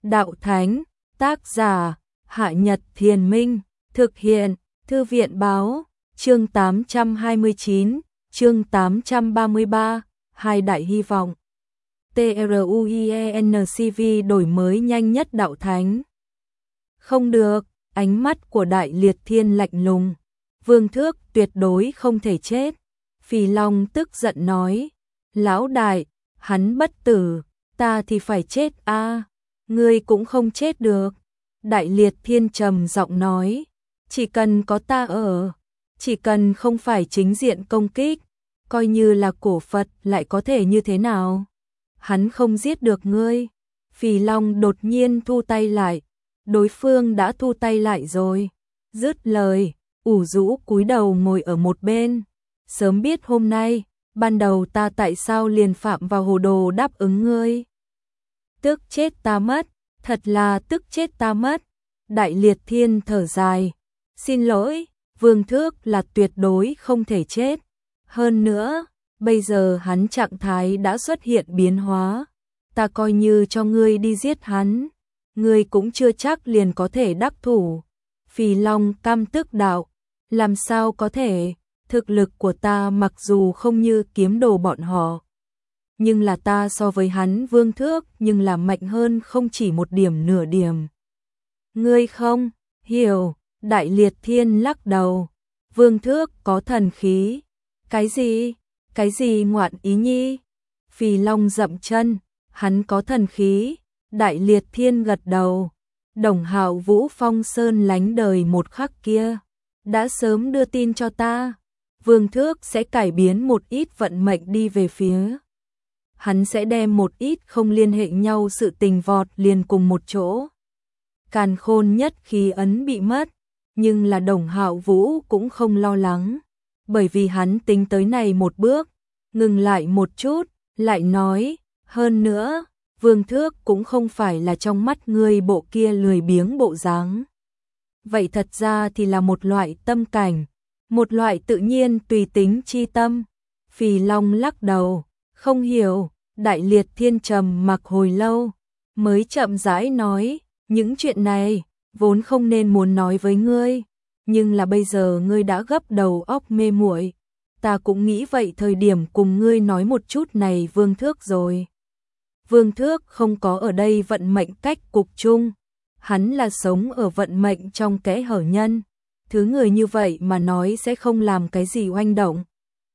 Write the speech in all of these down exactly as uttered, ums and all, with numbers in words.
Đạo Thánh, tác giả, Hạ Nhật Thiền Minh, thực hiện, Thư viện Báo, chương tám trăm hai mươi chín, chương tám trăm ba mươi ba, Hai Đại Hy Vọng. TRUIENCV đổi mới nhanh nhất Đạo Thánh. Không được, ánh mắt của Đại Liệt Thiên lạnh lùng. Vương Thước tuyệt đối không thể chết. Phì Long tức giận nói, lão đại, hắn bất tử, ta thì phải chết a, à, ngươi cũng không chết được. Đại Liệt Thiên trầm giọng nói, chỉ cần có ta ở, chỉ cần không phải chính diện công kích, coi như là cổ Phật lại có thể như thế nào? Hắn không giết được ngươi. Phì Long đột nhiên thu tay lại, đối phương đã thu tay lại rồi. Dứt lời, ủ rũ cúi đầu ngồi ở một bên. Sớm biết hôm nay, ban đầu ta tại sao liền phạm vào hồ đồ đáp ứng ngươi. Tức chết ta mất, thật là tức chết ta mất. Đại Liệt Thiên thở dài, xin lỗi, Vương Thước là tuyệt đối không thể chết. Hơn nữa, bây giờ hắn trạng thái đã xuất hiện biến hóa. Ta coi như cho ngươi đi giết hắn, ngươi cũng chưa chắc liền có thể đắc thủ. Phì Long căm tức đạo, làm sao có thể, thực lực của ta mặc dù không như kiếm đồ bọn họ, nhưng là ta so với hắn Vương Thước nhưng là mạnh hơn không chỉ một điểm nửa điểm. Ngươi không hiểu. Đại Liệt Thiên lắc đầu, Vương Thước có thần khí. Cái gì? Cái gì ngoạn ý nhi? Phì Long dậm chân, hắn có thần khí. Đại Liệt Thiên gật đầu. Đồng Hạo Vũ Phong Sơn lánh đời một khắc kia đã sớm đưa tin cho ta, Vương Thước sẽ cải biến một ít vận mệnh đi về phía. Hắn sẽ đem một ít không liên hệ nhau sự tình vọt liền cùng một chỗ. Càn Khôn nhất khí ấn bị mất, nhưng là Đồng Hạo Vũ cũng không lo lắng, bởi vì hắn tính tới này một bước, ngừng lại một chút, lại nói, hơn nữa, Vương Thước cũng không phải là trong mắt ngươi bộ kia lười biếng bộ dáng. Vậy thật ra thì là một loại tâm cảnh, một loại tự nhiên tùy tính chi tâm. Phì Long lắc đầu, không hiểu. Đại Liệt Thiên trầm mặc hồi lâu, mới chậm rãi nói, những chuyện này vốn không nên muốn nói với ngươi, nhưng là bây giờ ngươi đã gấp đầu óc mê muội, ta cũng nghĩ vậy thời điểm cùng ngươi nói một chút này Vương Thước rồi. Vương Thước không có ở đây vận mệnh cách cục chung, hắn là sống ở vận mệnh trong kẽ hở nhân, thứ người như vậy mà nói sẽ không làm cái gì oanh động.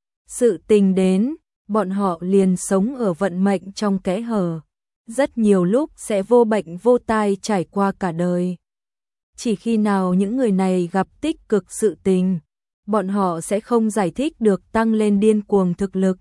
Sự tình đến, bọn họ liền sống ở vận mệnh trong kẽ hở, rất nhiều lúc sẽ vô bệnh vô tai trải qua cả đời. Chỉ khi nào những người này gặp tích cực sự tình, bọn họ sẽ không giải thích được tăng lên điên cuồng thực lực.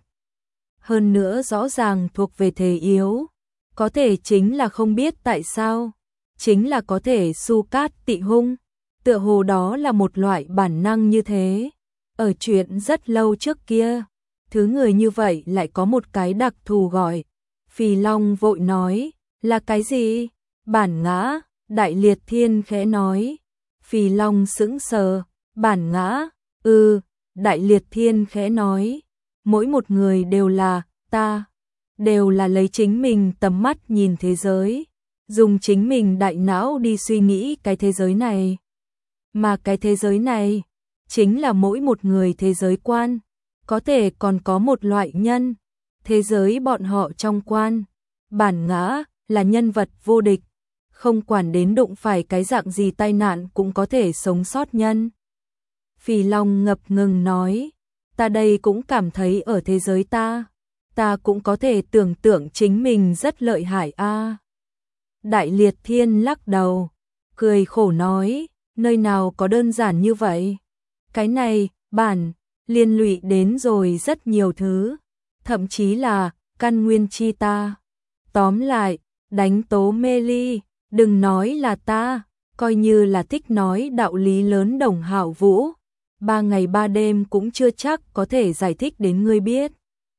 Hơn nữa rõ ràng thuộc về thể yếu, có thể chính là không biết tại sao, chính là có thể su cát tị hung, tựa hồ đó là một loại bản năng như thế. Ở chuyện rất lâu trước kia, thứ người như vậy lại có một cái đặc thù gọi. Phì Long vội nói, là cái gì? Bản ngã. Đại Liệt Thiên khẽ nói. Phì Long sững sờ, bản ngã, ừ. Đại Liệt Thiên khẽ nói, mỗi một người đều là, ta, đều là lấy chính mình tầm mắt nhìn thế giới, dùng chính mình đại não đi suy nghĩ cái thế giới này. Mà cái thế giới này, chính là mỗi một người thế giới quan. Có thể còn có một loại nhân, thế giới bọn họ trong quan, bản ngã là nhân vật vô địch, không quản đến đụng phải cái dạng gì tai nạn cũng có thể sống sót nhân. Phì Long ngập ngừng nói, ta đây cũng cảm thấy ở thế giới ta, ta cũng có thể tưởng tượng chính mình rất lợi hại a. À. Đại Liệt Thiên lắc đầu, cười khổ nói, nơi nào có đơn giản như vậy. Cái này, bản liên lụy đến rồi rất nhiều thứ, thậm chí là căn nguyên chi ta. Tóm lại, đánh tố mê ly, đừng nói là ta, coi như là thích nói đạo lý lớn Đồng Hạo Vũ, ba ngày ba đêm cũng chưa chắc có thể giải thích đến ngươi biết.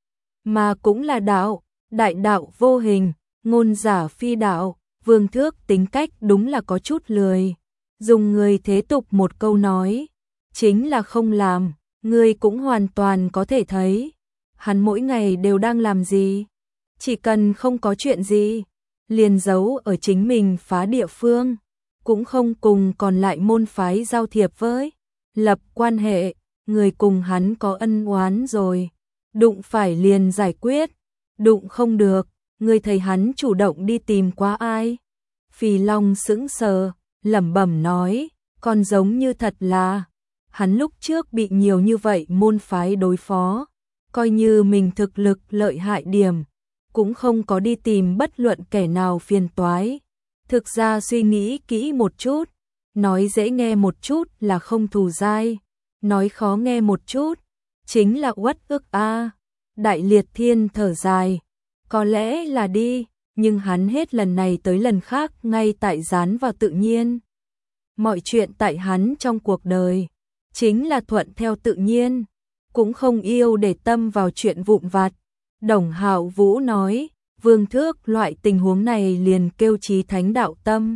Mà cũng là đạo, đại đạo vô hình, ngôn giả phi đạo. Vương Thước tính cách đúng là có chút lười, dùng người thế tục một câu nói, chính là không làm. Ngươi cũng hoàn toàn có thể thấy, hắn mỗi ngày đều đang làm gì, chỉ cần không có chuyện gì, liền giấu ở chính mình phá địa phương, cũng không cùng còn lại môn phái giao thiệp với, lập quan hệ, người cùng hắn có ân oán rồi, đụng phải liền giải quyết, đụng không được, người thấy hắn chủ động đi tìm qua ai? Phì Long sững sờ, lẩm bẩm nói, còn giống như thật là, hắn lúc trước bị nhiều như vậy môn phái đối phó, coi như mình thực lực lợi hại điểm, cũng không có đi tìm bất luận kẻ nào phiền toái. Thực ra suy nghĩ kỹ một chút, nói dễ nghe một chút là không thù dai, nói khó nghe một chút, chính là uất ức a. Đại Liệt Thiên thở dài, có lẽ là đi, nhưng hắn hết lần này tới lần khác ngay tại dán vào tự nhiên. Mọi chuyện tại hắn trong cuộc đời, chính là thuận theo tự nhiên, cũng không yêu để tâm vào chuyện vụn vặt. Đồng Hạo Vũ nói, Vương Thước loại tình huống này liền kêu chí thánh đạo tâm.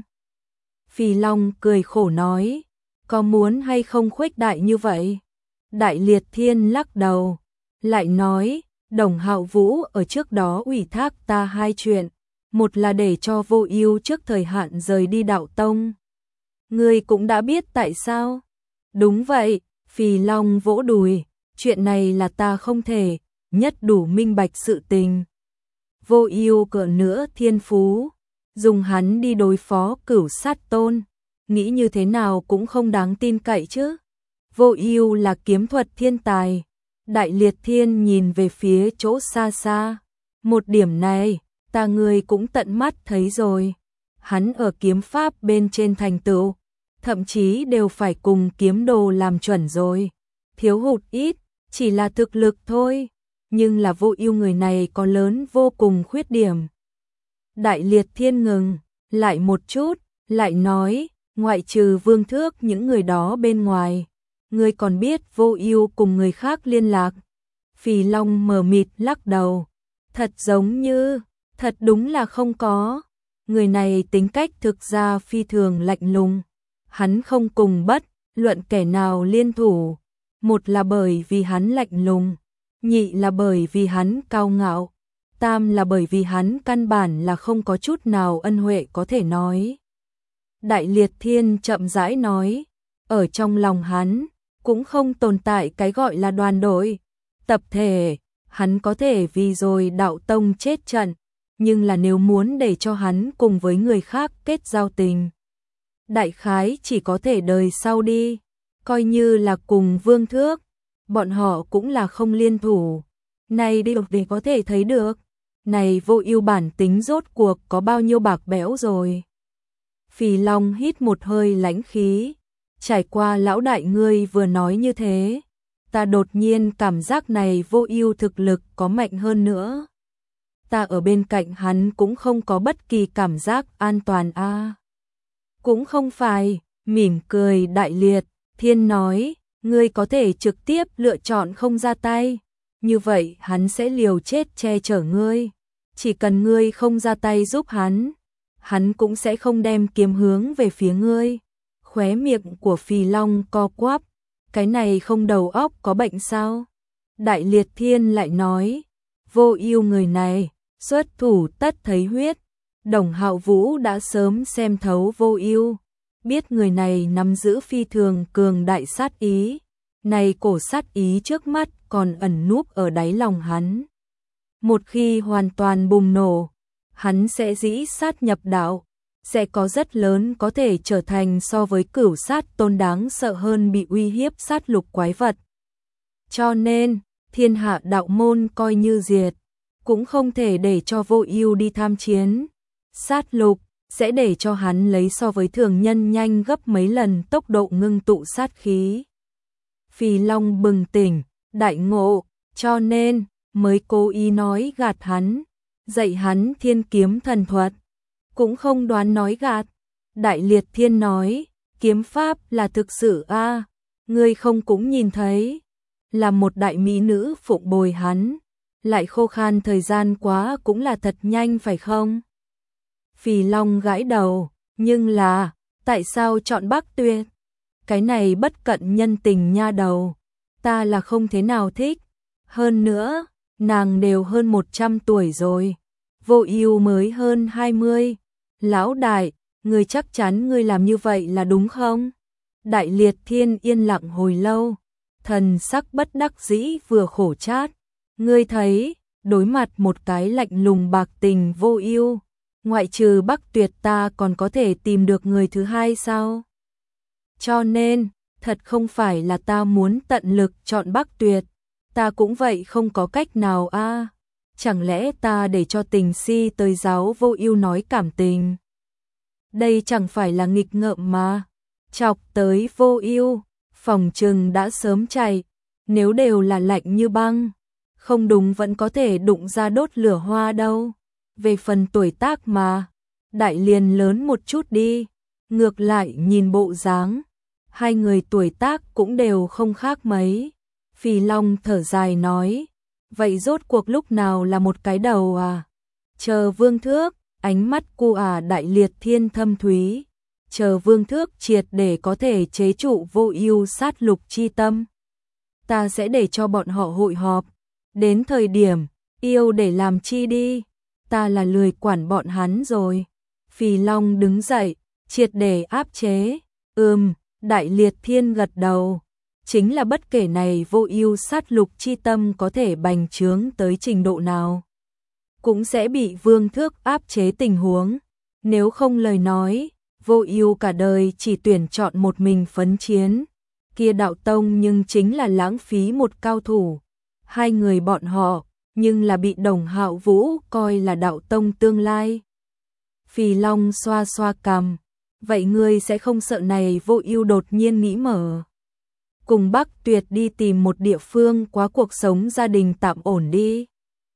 Phì Long cười khổ nói, có muốn hay không khuếch đại như vậy? Đại Liệt Thiên lắc đầu, lại nói, Đồng Hạo Vũ ở trước đó ủy thác ta hai chuyện, một là để cho Vô Ưu trước thời hạn rời đi đạo tông. Ngươi cũng đã biết tại sao? Đúng vậy, Phì Long vỗ đùi, chuyện này là ta không thể nhất đủ minh bạch sự tình. Vô Ưu cỡ nữa thiên phú, dùng hắn đi đối phó Cửu Sát Tôn, nghĩ như thế nào cũng không đáng tin cậy chứ. Vô Ưu là kiếm thuật thiên tài. Đại Liệt Thiên nhìn về phía chỗ xa xa, một điểm này, ta người cũng tận mắt thấy rồi. Hắn ở kiếm pháp bên trên thành tựu, thậm chí đều phải cùng kiếm đồ làm chuẩn rồi. Thiếu hụt ít, chỉ là thực lực thôi, nhưng là Vô Ưu người này có lớn vô cùng khuyết điểm. Đại Liệt Thiên ngừng, lại một chút, lại nói, ngoại trừ Vương Thước những người đó bên ngoài, ngươi còn biết Vô Ưu cùng người khác liên lạc? Phì Long mờ mịt lắc đầu, thật giống như, thật đúng là không có. Người này tính cách thực ra phi thường lạnh lùng, hắn không cùng bất luận kẻ nào liên thủ, một là bởi vì hắn lạnh lùng, nhị là bởi vì hắn cao ngạo, tam là bởi vì hắn căn bản là không có chút nào ân huệ có thể nói. Đại Liệt Thiên chậm rãi nói, ở trong lòng hắn cũng không tồn tại cái gọi là đoàn đội, tập thể, hắn có thể vì rồi đạo tông chết trận, nhưng là nếu muốn để cho hắn cùng với người khác kết giao tình, đại khái chỉ có thể đời sau đi, coi như là cùng Vương Thước, bọn họ cũng là không liên thủ. Này đi để có thể thấy được, này Vô Ưu bản tính rốt cuộc có bao nhiêu bạc bẽo rồi. Phì Long hít một hơi lãnh khí, trải qua lão đại ngươi vừa nói như thế, ta đột nhiên cảm giác này Vô Ưu thực lực có mạnh hơn nữa. Ta ở bên cạnh hắn cũng không có bất kỳ cảm giác an toàn a. À. Cũng không phải, mỉm cười Đại Liệt Thiên nói, ngươi có thể trực tiếp lựa chọn không ra tay, như vậy hắn sẽ liều chết che chở ngươi, chỉ cần ngươi không ra tay giúp hắn, hắn cũng sẽ không đem kiếm hướng về phía ngươi. Khóe miệng của Phì Long co quắp, cái này không đầu óc có bệnh sao? Đại Liệt Thiên lại nói, Vô Ưu người này, xuất thủ tất thấy huyết. Đồng Hạo Vũ đã sớm xem thấu Vô Ưu, biết người này nắm giữ phi thường cường đại sát ý, này cổ sát ý trước mắt còn ẩn núp ở đáy lòng hắn. Một khi hoàn toàn bùng nổ, hắn sẽ dĩ sát nhập đạo, sẽ có rất lớn có thể trở thành so với Cửu Sát Tôn đáng sợ hơn bị uy hiếp sát lục quái vật. Cho nên, thiên hạ đạo môn coi như diệt, cũng không thể để cho Vô Ưu đi tham chiến. Sát lục sẽ để cho hắn lấy so với thường nhân nhanh gấp mấy lần tốc độ ngưng tụ sát khí. Phì Long bừng tỉnh, đại ngộ, cho nên mới cố ý nói gạt hắn, dạy hắn thiên kiếm thần thuật, cũng không đoán nói gạt. Đại Liệt Thiên nói, kiếm pháp là thực sự a, à, ngươi không cũng nhìn thấy, là một đại mỹ nữ phụng bồi hắn, lại khô khan thời gian quá cũng là thật nhanh phải không? Phì Long gãi đầu, nhưng là, tại sao chọn Bắc Tuyệt? Cái này bất cận nhân tình nha đầu, ta là không thế nào thích. Hơn nữa, nàng đều hơn một trăm tuổi rồi, Vô Ưu mới hơn hai mươi. Lão đại, ngươi chắc chắn ngươi làm như vậy là đúng không? Đại Liệt Thiên yên lặng hồi lâu, thần sắc bất đắc dĩ vừa khổ chát. Ngươi thấy, đối mặt một cái lạnh lùng bạc tình Vô Ưu, ngoại trừ Bắc Tuyệt ta còn có thể tìm được người thứ hai sao? Cho nên, thật không phải là ta muốn tận lực chọn Bắc Tuyệt, ta cũng vậy không có cách nào a. À. Chẳng lẽ ta để cho Tình Si tới giáo Vô Ưu nói cảm tình? Đây chẳng phải là nghịch ngợm mà. Chọc tới Vô Ưu, phòng trừng đã sớm chạy, nếu đều là lạnh như băng, không đúng vẫn có thể đụng ra đốt lửa hoa đâu. Về phần tuổi tác mà, đại liền lớn một chút đi, ngược lại nhìn bộ dáng, hai người tuổi tác cũng đều không khác mấy. Phì Long thở dài nói, vậy rốt cuộc lúc nào là một cái đầu à? Chờ Vương Thước, ánh mắt cu à Đại Liệt Thiên thâm thúy, chờ Vương Thước triệt để có thể chế trụ Vô Ưu sát lục chi tâm. Ta sẽ để cho bọn họ hội họp, đến thời điểm, yêu để làm chi đi, ta là lười quản bọn hắn rồi. Phì Long đứng dậy, triệt để áp chế, ừm, Đại Liệt Thiên gật đầu. Chính là bất kể này Vô Ưu sát lục chi tâm có thể bành trướng tới trình độ nào, cũng sẽ bị Vương Thước áp chế tình huống. Nếu không lời nói, Vô Ưu cả đời chỉ tuyển chọn một mình phấn chiến, kia đạo tông nhưng chính là lãng phí một cao thủ. Hai người bọn họ, nhưng là bị Đồng Hạo Vũ coi là đạo tông tương lai. Phì Long xoa xoa cằm, vậy ngươi sẽ không sợ này Vô Ưu đột nhiên nghĩ mở cùng Bắc Tuyệt đi tìm một địa phương quá cuộc sống gia đình tạm ổn đi.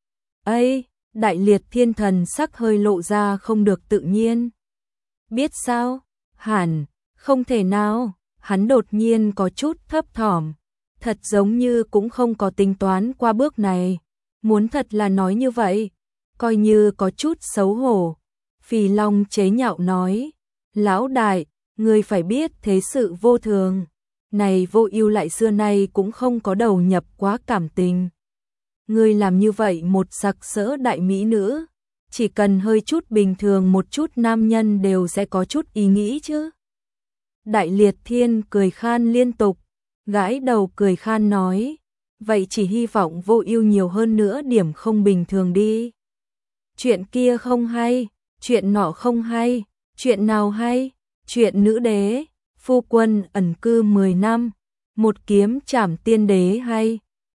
Ây, Đại Liệt Thiên thần sắc hơi lộ ra không được tự nhiên. Biết sao? Hẳn, không thể nào, hắn đột nhiên có chút thấp thỏm, thật giống như cũng không có tính toán qua bước này. Muốn thật là nói như vậy, coi như có chút xấu hổ. Phì Long chế nhạo nói, lão đại, ngươi phải biết thế sự vô thường. Này Vô Ưu lại xưa nay cũng không có đầu nhập quá cảm tình. Ngươi làm như vậy một sặc sỡ đại mỹ nữ, chỉ cần hơi chút bình thường một chút nam nhân đều sẽ có chút ý nghĩ chứ. Đại Liệt Thiên cười khan liên tục, gãi đầu cười khan nói, vậy chỉ hy vọng Vô Ưu nhiều hơn nữa điểm không bình thường đi. Chuyện kia không hay, chuyện nọ không hay, chuyện nào hay? Chuyện nữ đế, phu quân ẩn cư mười năm, một kiếm trảm tiên đế hay,